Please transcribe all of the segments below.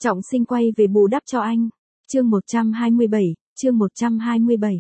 Trọng Sinh quay về bù đắp cho anh. Chương 127, chương 127.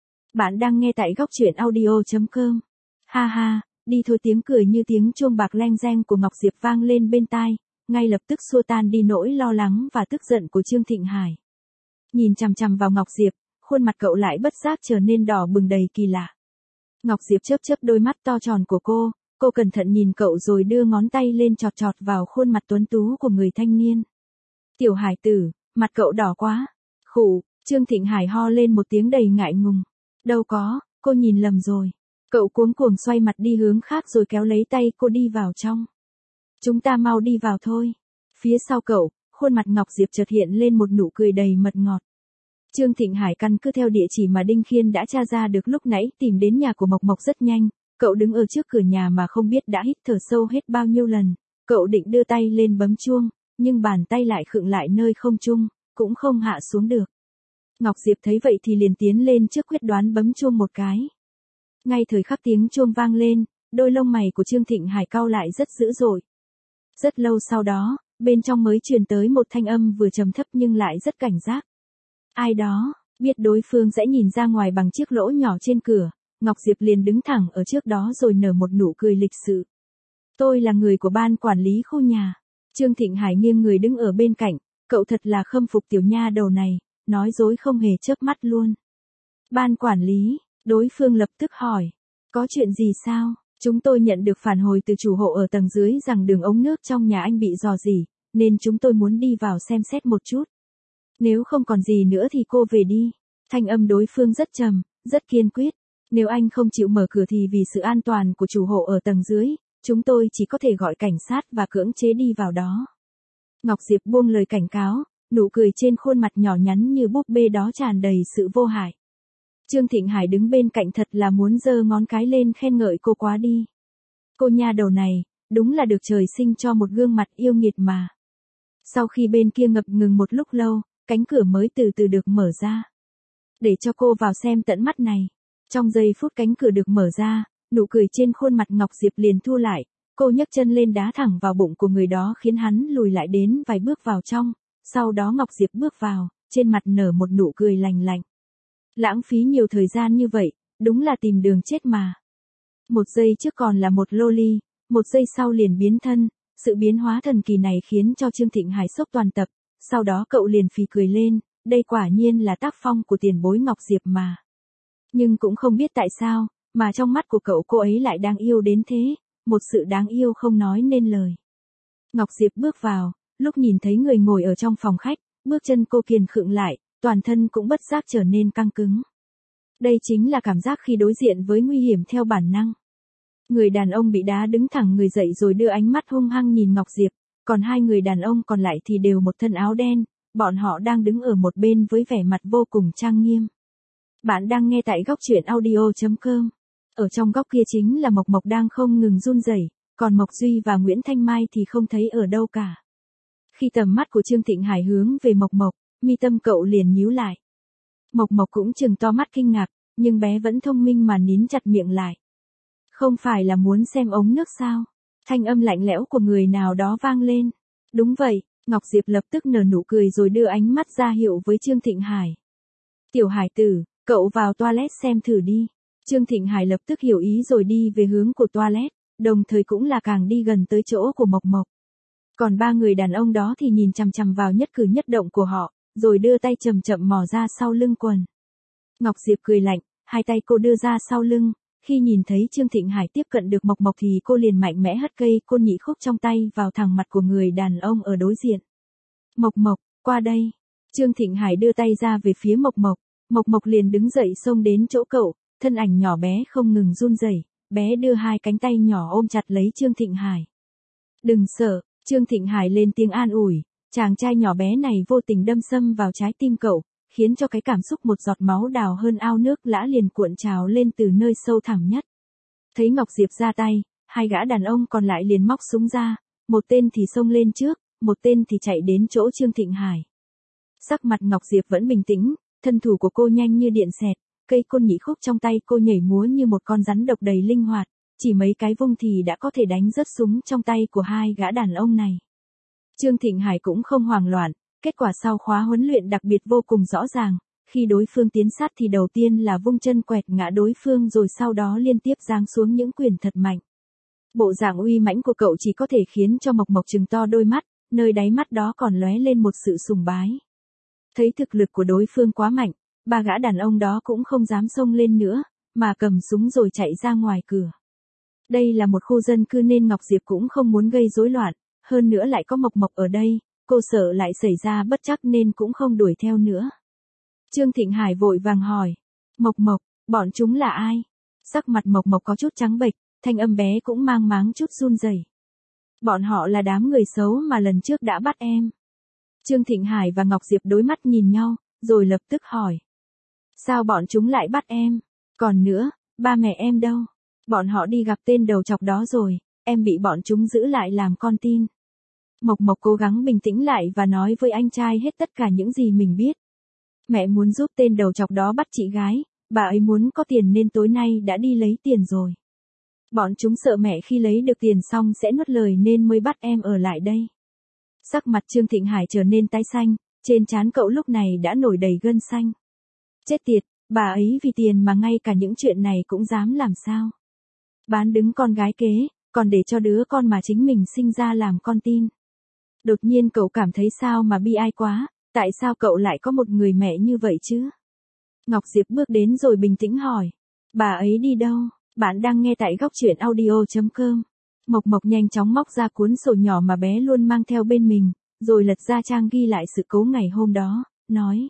Bạn đang nghe tại góc truyện audio.com. Ha ha, đi thôi, tiếng cười như tiếng chuông bạc leng reng của Ngọc Diệp vang lên bên tai, ngay lập tức xua tan đi nỗi lo lắng và tức giận của Trương Thịnh Hải. Nhìn chằm chằm vào Ngọc Diệp, khuôn mặt cậu lại bất giác trở nên đỏ bừng đầy kỳ lạ. Ngọc Diệp chớp chớp đôi mắt to tròn của cô cẩn thận nhìn cậu rồi đưa ngón tay lên chọt chọt vào khuôn mặt tuấn tú của người thanh niên. Tiểu Hải tử, mặt cậu đỏ quá. Khụ, Trương Thịnh Hải ho lên một tiếng đầy ngại ngùng. Đâu có, cô nhìn lầm rồi. Cậu cuống cuồng xoay mặt đi hướng khác rồi kéo lấy tay cô đi vào trong. Chúng ta mau đi vào thôi. Phía sau cậu, khuôn mặt Ngọc Diệp chợt hiện lên một nụ cười đầy mật ngọt. Trương Thịnh Hải căn cứ theo địa chỉ mà Đinh Khiên đã tra ra được lúc nãy tìm đến nhà của Mộc Mộc rất nhanh. Cậu đứng ở trước cửa nhà mà không biết đã hít thở sâu hết bao nhiêu lần. Cậu định đưa tay lên bấm chuông, nhưng bàn tay lại khựng lại nơi không trung, cũng không hạ xuống được. Ngọc Diệp thấy vậy thì liền tiến lên trước quyết đoán bấm chuông một cái. Ngay thời khắc tiếng chuông vang lên, đôi lông mày của Trương Thịnh Hải cau lại rất dữ dội. Rất lâu sau đó, bên trong mới truyền tới một thanh âm vừa trầm thấp nhưng lại rất cảnh giác. Ai đó, biết đối phương sẽ nhìn ra ngoài bằng chiếc lỗ nhỏ trên cửa, Ngọc Diệp liền đứng thẳng ở trước đó rồi nở một nụ cười lịch sự. Tôi là người của ban quản lý khu nhà. Trương Thịnh Hải nghiêng người đứng ở bên cạnh, cậu thật là khâm phục tiểu nha đầu này, nói dối không hề chớp mắt luôn. Ban quản lý, đối phương lập tức hỏi. Có chuyện gì sao? Chúng tôi nhận được phản hồi từ chủ hộ ở tầng dưới rằng đường ống nước trong nhà anh bị rò rỉ, nên chúng tôi muốn đi vào xem xét một chút. Nếu không còn gì nữa thì cô về đi. Thanh âm đối phương rất trầm, rất kiên quyết. Nếu anh không chịu mở cửa thì vì sự an toàn của chủ hộ ở tầng dưới, chúng tôi chỉ có thể gọi cảnh sát và cưỡng chế đi vào đó. Ngọc Diệp buông lời cảnh cáo, nụ cười trên khuôn mặt nhỏ nhắn như búp bê đó tràn đầy sự vô hại. Trương Thịnh Hải đứng bên cạnh thật là muốn giơ ngón cái lên khen ngợi cô quá đi. Cô nha đầu này, đúng là được trời sinh cho một gương mặt yêu nghiệt mà. Sau khi bên kia ngập ngừng một lúc lâu, cánh cửa mới từ từ được mở ra. Để cho cô vào xem tận mắt này. Trong giây phút cánh cửa được mở ra, nụ cười trên khuôn mặt Ngọc Diệp liền thu lại, cô nhấc chân lên đá thẳng vào bụng của người đó khiến hắn lùi lại đến vài bước vào trong, sau đó Ngọc Diệp bước vào, trên mặt nở một nụ cười lành lạnh. Lãng phí nhiều thời gian như vậy, đúng là tìm đường chết mà. Một giây trước còn là một loli, một giây sau liền biến thân, sự biến hóa thần kỳ này khiến cho Trương Thịnh Hải sốc toàn tập, sau đó cậu liền phì cười lên, đây quả nhiên là tác phong của tiền bối Ngọc Diệp mà. Nhưng cũng không biết tại sao, mà trong mắt của cậu cô ấy lại đáng yêu đến thế, một sự đáng yêu không nói nên lời. Ngọc Diệp bước vào, lúc nhìn thấy người ngồi ở trong phòng khách, bước chân cô kiềm khựng lại, toàn thân cũng bất giác trở nên căng cứng. Đây chính là cảm giác khi đối diện với nguy hiểm theo bản năng. Người đàn ông bị đá đứng thẳng người dậy rồi đưa ánh mắt hung hăng nhìn Ngọc Diệp, còn hai người đàn ông còn lại thì đều một thân áo đen, bọn họ đang đứng ở một bên với vẻ mặt vô cùng trang nghiêm. Bạn đang nghe tại góc truyện audio.com. Ở trong góc kia chính là Mộc Mộc đang không ngừng run rẩy, còn Mộc Duy và Nguyễn Thanh Mai thì không thấy ở đâu cả. Khi tầm mắt của Trương Thịnh Hải hướng về Mộc Mộc, mi tâm cậu liền nhíu lại. Mộc Mộc cũng trừng to mắt kinh ngạc, nhưng bé vẫn thông minh mà nín chặt miệng lại. Không phải là muốn xem ống nước sao? Thanh âm lạnh lẽo của người nào đó vang lên. Đúng vậy, Ngọc Diệp lập tức nở nụ cười rồi đưa ánh mắt ra hiệu với Trương Thịnh Hải. Tiểu Hải tử, cậu vào toilet xem thử đi. Trương Thịnh Hải lập tức hiểu ý rồi đi về hướng của toilet, đồng thời cũng là càng đi gần tới chỗ của Mộc Mộc. Còn ba người đàn ông đó thì nhìn chằm chằm vào nhất cử nhất động của họ, rồi đưa tay chậm chậm mò ra sau lưng quần. Ngọc Diệp cười lạnh, hai tay cô đưa ra sau lưng, khi nhìn thấy Trương Thịnh Hải tiếp cận được Mộc Mộc thì cô liền mạnh mẽ hất cây côn nhị khúc trong tay vào thẳng mặt của người đàn ông ở đối diện. Mộc Mộc, qua đây. Trương Thịnh Hải đưa tay ra về phía Mộc Mộc, Mộc Mộc liền đứng dậy xông đến chỗ cậu, thân ảnh nhỏ bé không ngừng run rẩy, bé đưa hai cánh tay nhỏ ôm chặt lấy Trương Thịnh Hải. Đừng sợ, Trương Thịnh Hải lên tiếng an ủi, chàng trai nhỏ bé này vô tình đâm xâm vào trái tim cậu, khiến cho cái cảm xúc một giọt máu đào hơn ao nước lã liền cuộn trào lên từ nơi sâu thẳm nhất. Thấy Ngọc Diệp ra tay, hai gã đàn ông còn lại liền móc súng ra, một tên thì xông lên trước, một tên thì chạy đến chỗ Trương Thịnh Hải. Sắc mặt Ngọc Diệp vẫn bình tĩnh, thân thủ của cô nhanh như điện xẹt, cây côn nhị khúc trong tay cô nhảy múa như một con rắn độc đầy linh hoạt, chỉ mấy cái vung thì đã có thể đánh rớt súng trong tay của hai gã đàn ông này. Trương Thịnh Hải cũng không hoảng loạn, Kết quả sau khóa huấn luyện đặc biệt vô cùng rõ ràng, khi đối phương tiến sát thì đầu tiên là vung chân quẹt ngã đối phương rồi sau đó liên tiếp giáng xuống những quyền thật mạnh. Bộ dạng uy mãnh của cậu chỉ có thể khiến cho Mộc Mộc trừng to đôi mắt, nơi đáy mắt đó còn lóe lên một sự sùng bái. Thấy thực lực của đối phương quá mạnh, ba gã đàn ông đó cũng không dám xông lên nữa, mà cầm súng rồi chạy ra ngoài cửa. Đây là một khu dân cư nên Ngọc Diệp cũng không muốn gây rối loạn, hơn nữa lại có Mộc Mộc ở đây, cô sợ lại xảy ra bất trắc nên cũng không đuổi theo nữa. Trương Thịnh Hải vội vàng hỏi, Mộc Mộc, bọn chúng là ai? Sắc mặt Mộc Mộc có chút trắng bệch, thanh âm bé cũng mang máng chút run rẩy. Bọn họ là đám người xấu mà lần trước đã bắt em. Trương Thịnh Hải và Ngọc Diệp đối mắt nhìn nhau, rồi lập tức hỏi. Sao bọn chúng lại bắt em? Còn nữa, ba mẹ em đâu? Bọn họ đi gặp tên đầu chọc đó rồi, em bị bọn chúng giữ lại làm con tin. Mộc Mộc cố gắng bình tĩnh lại và nói với anh trai hết tất cả những gì mình biết. Mẹ muốn giúp tên đầu chọc đó bắt chị gái, bà ấy muốn có tiền nên tối nay đã đi lấy tiền rồi. Bọn chúng sợ mẹ khi lấy được tiền xong sẽ nuốt lời nên mới bắt em ở lại đây. Sắc mặt Trương Thịnh Hải trở nên tái xanh, trên trán cậu lúc này đã nổi đầy gân xanh. Chết tiệt, bà ấy vì tiền mà ngay cả những chuyện này cũng dám làm sao? Bán đứng con gái kế, còn để cho đứa con mà chính mình sinh ra làm con tin. Đột nhiên cậu cảm thấy sao mà bi ai quá, tại sao cậu lại có một người mẹ như vậy chứ? Ngọc Diệp bước đến rồi bình tĩnh hỏi. Bà ấy đi đâu? Bạn đang nghe tại góc truyện audio.com. Mộc Mộc nhanh chóng móc ra cuốn sổ nhỏ mà bé luôn mang theo bên mình, rồi lật ra trang ghi lại sự cố ngày hôm đó, nói.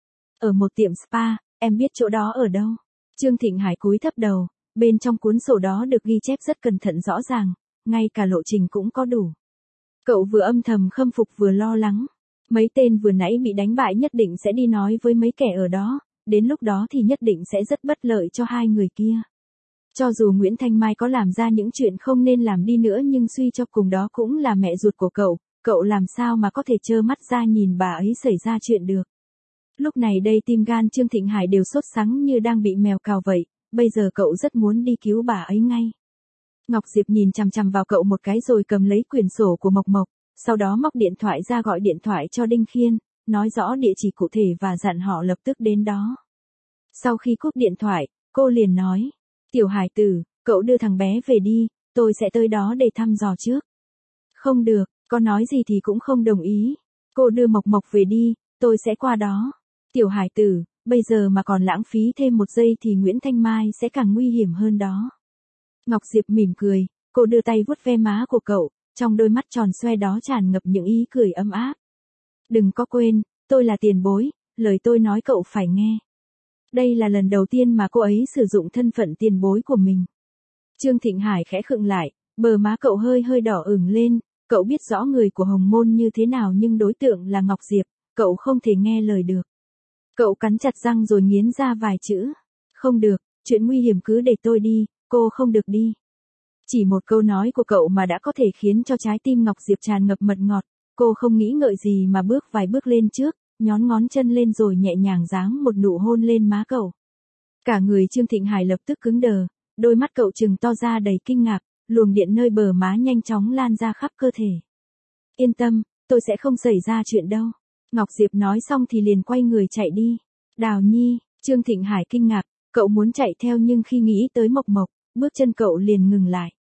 Ở một tiệm spa, em biết chỗ đó ở đâu? Trương Thịnh Hải cúi thấp đầu, bên trong cuốn sổ đó được ghi chép rất cẩn thận rõ ràng, ngay cả lộ trình cũng có đủ. Cậu vừa âm thầm khâm phục vừa lo lắng. Mấy tên vừa nãy bị đánh bại nhất định sẽ đi nói với mấy kẻ ở đó, đến lúc đó thì nhất định sẽ rất bất lợi cho hai người kia. Cho dù Nguyễn Thanh Mai có làm ra những chuyện không nên làm đi nữa nhưng suy cho cùng đó cũng là mẹ ruột của cậu làm sao mà có thể trơ mắt ra nhìn bà ấy xảy ra chuyện được. Lúc này đây tim gan Trương Thịnh Hải đều sốt sắng như đang bị mèo cào vậy, bây giờ cậu rất muốn đi cứu bà ấy ngay. Ngọc Diệp nhìn chằm chằm vào cậu một cái rồi cầm lấy quyển sổ của Mộc Mộc, sau đó móc điện thoại ra gọi điện thoại cho Đinh Khiên, nói rõ địa chỉ cụ thể và dặn họ lập tức đến đó. Sau khi cúp điện thoại, cô liền nói, Tiểu Hải tử, cậu đưa thằng bé về đi, tôi sẽ tới đó để thăm dò trước. Không được, có nói gì thì cũng không đồng ý. Cô đưa Mộc Mộc về đi, tôi sẽ qua đó. Tiểu Hải tử, bây giờ mà còn lãng phí thêm một giây thì Nguyễn Thanh Mai sẽ càng nguy hiểm hơn đó. Ngọc Diệp mỉm cười, cô đưa tay vuốt ve má của cậu, trong đôi mắt tròn xoe đó tràn ngập những ý cười ấm áp. Đừng có quên, tôi là tiền bối, lời tôi nói cậu phải nghe. Đây là lần đầu tiên mà cô ấy sử dụng thân phận tiền bối của mình. Trương Thịnh Hải khẽ khựng lại, bờ má cậu hơi hơi đỏ ửng lên, cậu biết rõ người của Hồng Môn như thế nào nhưng đối tượng là Ngọc Diệp, cậu không thể nghe lời được. Cậu cắn chặt răng rồi nghiến ra vài chữ. Không được, chuyện nguy hiểm cứ để tôi đi, cô không được đi. Chỉ một câu nói của cậu mà đã có thể khiến cho trái tim Ngọc Diệp tràn ngập mật ngọt, cô không nghĩ ngợi gì mà bước vài bước lên trước, nhón ngón chân lên rồi nhẹ nhàng giáng một nụ hôn lên má cậu. Cả người Trương Thịnh Hải lập tức cứng đờ, đôi mắt cậu trừng to ra đầy kinh ngạc, luồng điện nơi bờ má nhanh chóng lan ra khắp cơ thể. Yên tâm, tôi sẽ không xảy ra chuyện đâu. Ngọc Diệp nói xong thì liền quay người chạy đi. Đào Nhi, Trương Thịnh Hải kinh ngạc, cậu muốn chạy theo nhưng khi nghĩ tới Mộc Mộc, bước chân cậu liền ngừng lại.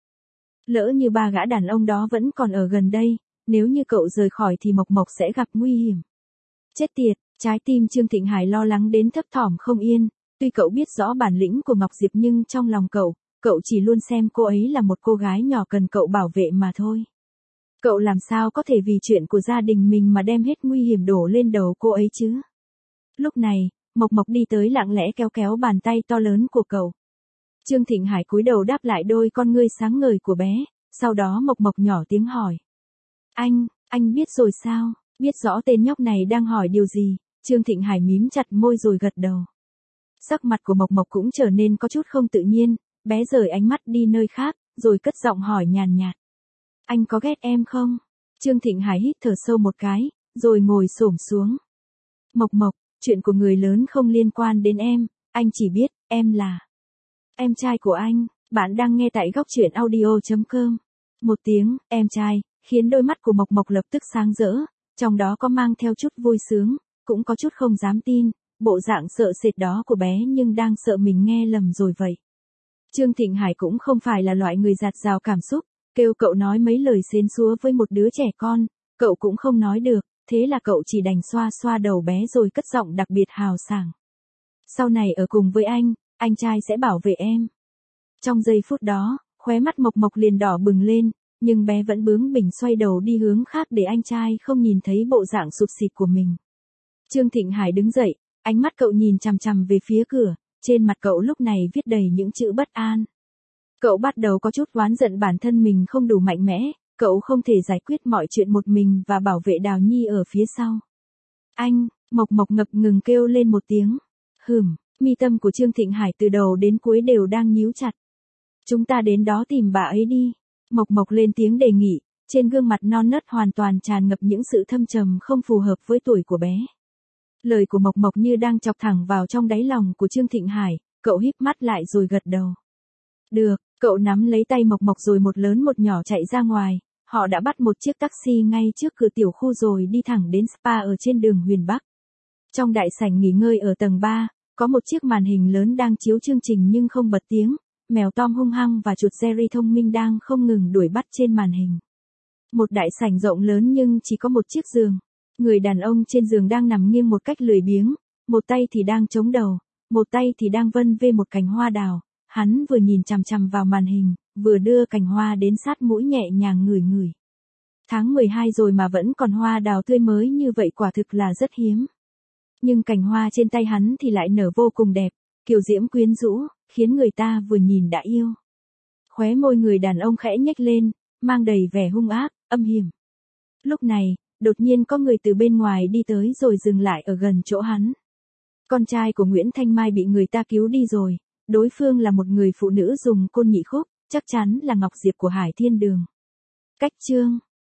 Lỡ như ba gã đàn ông đó vẫn còn ở gần đây, nếu như cậu rời khỏi thì Mộc Mộc sẽ gặp nguy hiểm. Chết tiệt, trái tim Trương Thịnh Hải lo lắng đến thấp thỏm không yên, tuy cậu biết rõ bản lĩnh của Ngọc Diệp nhưng trong lòng cậu chỉ luôn xem cô ấy là một cô gái nhỏ cần cậu bảo vệ mà thôi. Cậu làm sao có thể vì chuyện của gia đình mình mà đem hết nguy hiểm đổ lên đầu cô ấy chứ? Lúc này, Mộc Mộc đi tới lặng lẽ kéo kéo bàn tay to lớn của cậu. Trương Thịnh Hải cúi đầu đáp lại đôi con ngươi sáng ngời của bé, sau đó Mộc Mộc nhỏ tiếng hỏi. Anh biết rồi sao? Biết rõ tên nhóc này đang hỏi điều gì? Trương Thịnh Hải mím chặt môi rồi gật đầu. Sắc mặt của Mộc Mộc cũng trở nên có chút không tự nhiên, bé rời ánh mắt đi nơi khác, rồi cất giọng hỏi nhàn nhạt. Anh có ghét em không? Trương Thịnh Hải hít thở sâu một cái, rồi ngồi xổm xuống. Mộc Mộc, chuyện của người lớn không liên quan đến em, anh chỉ biết, em là em trai của anh. Bạn đang nghe tại góc truyện audio.com. Một tiếng, em trai, khiến đôi mắt của Mộc Mộc lập tức sáng rỡ, Trong đó có mang theo chút vui sướng, cũng có chút không dám tin, bộ dạng sợ sệt đó của bé nhưng đang sợ mình nghe lầm rồi vậy. Trương Thịnh Hải cũng không phải là loại người dạt dào cảm xúc, kêu cậu nói mấy lời xến xúa với một đứa trẻ con, cậu cũng không nói được, thế là cậu chỉ đành xoa xoa đầu bé rồi cất giọng đặc biệt hào sảng. Sau này ở cùng với anh trai sẽ bảo vệ em. Trong giây phút đó, khóe mắt Mộc Mộc liền đỏ bừng lên, nhưng bé vẫn bướng bỉnh xoay đầu đi hướng khác để anh trai không nhìn thấy bộ dạng sụp xịt của mình. Trương Thịnh Hải đứng dậy, ánh mắt cậu nhìn chằm chằm về phía cửa, trên mặt cậu lúc này viết đầy những chữ bất an. Cậu bắt đầu có chút oán giận bản thân mình không đủ mạnh mẽ, cậu không thể giải quyết mọi chuyện một mình và bảo vệ Đào Nhi ở phía sau. Anh, Mộc Mộc ngập ngừng kêu lên một tiếng. Mi tâm của Trương Thịnh Hải từ đầu đến cuối đều đang nhíu chặt. Chúng ta đến đó tìm bà ấy đi. Mộc Mộc lên tiếng đề nghị, trên gương mặt non nớt hoàn toàn tràn ngập những sự thâm trầm không phù hợp với tuổi của bé. Lời của Mộc Mộc như đang chọc thẳng vào trong đáy lòng của Trương Thịnh Hải, cậu híp mắt lại rồi gật đầu. Được, cậu nắm lấy tay Mộc Mộc rồi một lớn một nhỏ chạy ra ngoài, họ đã bắt một chiếc taxi ngay trước cửa tiểu khu rồi đi thẳng đến spa ở trên đường Huyền Bắc. Trong đại sảnh nghỉ ngơi ở tầng 3, có một chiếc màn hình lớn đang chiếu chương trình nhưng không bật tiếng, mèo Tom hung hăng và chuột Jerry thông minh đang không ngừng đuổi bắt trên màn hình. Một đại sảnh rộng lớn nhưng chỉ có một chiếc giường. Người đàn ông trên giường đang nằm nghiêng một cách lười biếng, một tay thì đang chống đầu, một tay thì đang vân vê một cành hoa đào, hắn vừa nhìn chằm chằm vào màn hình, vừa đưa cành hoa đến sát mũi nhẹ nhàng ngửi ngửi. Tháng 12 rồi mà vẫn còn hoa đào tươi mới như vậy quả thực là rất hiếm. Nhưng cành hoa trên tay hắn thì lại nở vô cùng đẹp, kiều diễm quyến rũ, khiến người ta vừa nhìn đã yêu. Khóe môi người đàn ông khẽ nhếch lên, mang đầy vẻ hung ác, âm hiểm. Lúc này, đột nhiên có người từ bên ngoài đi tới rồi dừng lại ở gần chỗ hắn. Con trai của Nguyễn Thanh Mai bị người ta cứu đi rồi, đối phương là một người phụ nữ dùng côn nhị khúc, chắc chắn là Ngọc Diệp của Hải Thiên Đường. Cách chương